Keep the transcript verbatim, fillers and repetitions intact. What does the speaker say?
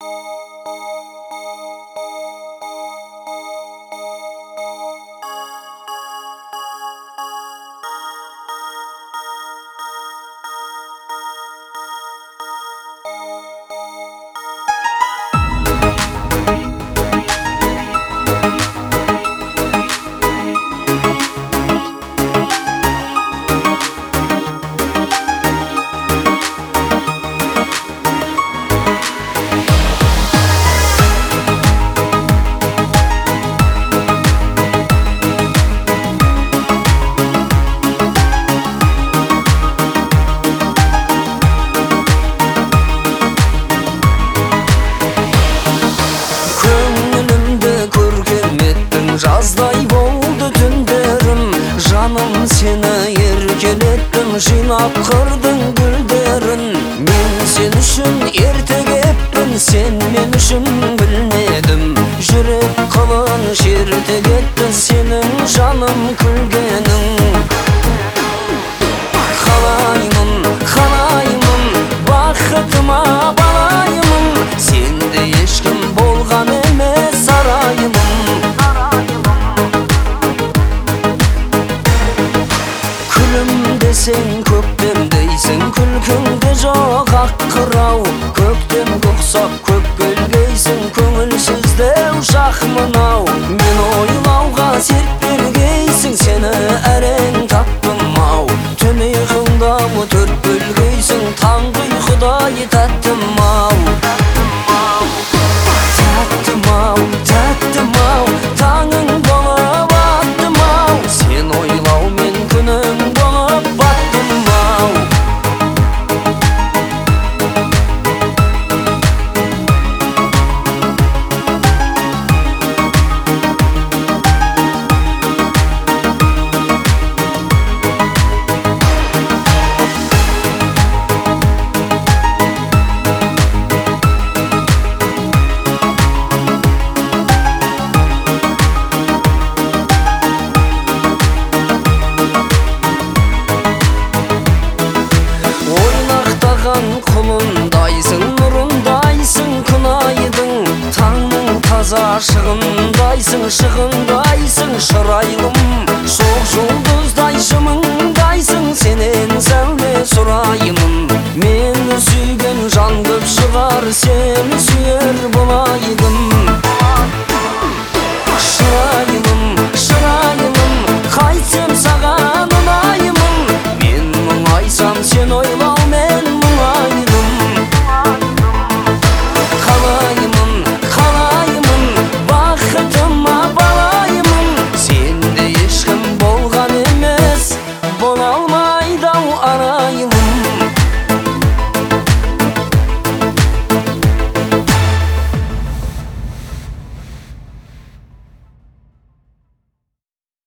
Жаздай болды түндерім, жаным сені еркелеттім, жинап қырдың гүлдерін. Мен сен үшін ерте кеппін, сен мен үшін білмедім. Жүрек қылын жерте кетті сенің жаным күлгенің. Қалаймын, қалаймын, бақытыма балаймын, сенде ешкім болған емес сарайымын. Сен көктем дейсің, күлкіңде жоқ аққырау. Көктем көқсап көк көлгейсің, көңілсіздеу шақ мынау. Мен ойлауға серт бергейсің, сені әрең таптым-ау. Түн ұйқыңдау төрт бөлгейсің, таңғы ұйқыдай тәттім-ау. Тәттім-ау, тәттім-ау, таңың болып аттым-ау. Сен ойлау мен күнің болып баттым-ау. Құлындайсың, нұрындайсың күн айдың, таңның таза шығындайсың, шығындайсың шырайлым. Шоқ жұлдыздай жымыңдайсың, сенен сәуле сұрайымын. Мені сүйген жан көп шығар, сені сүйер болайдым.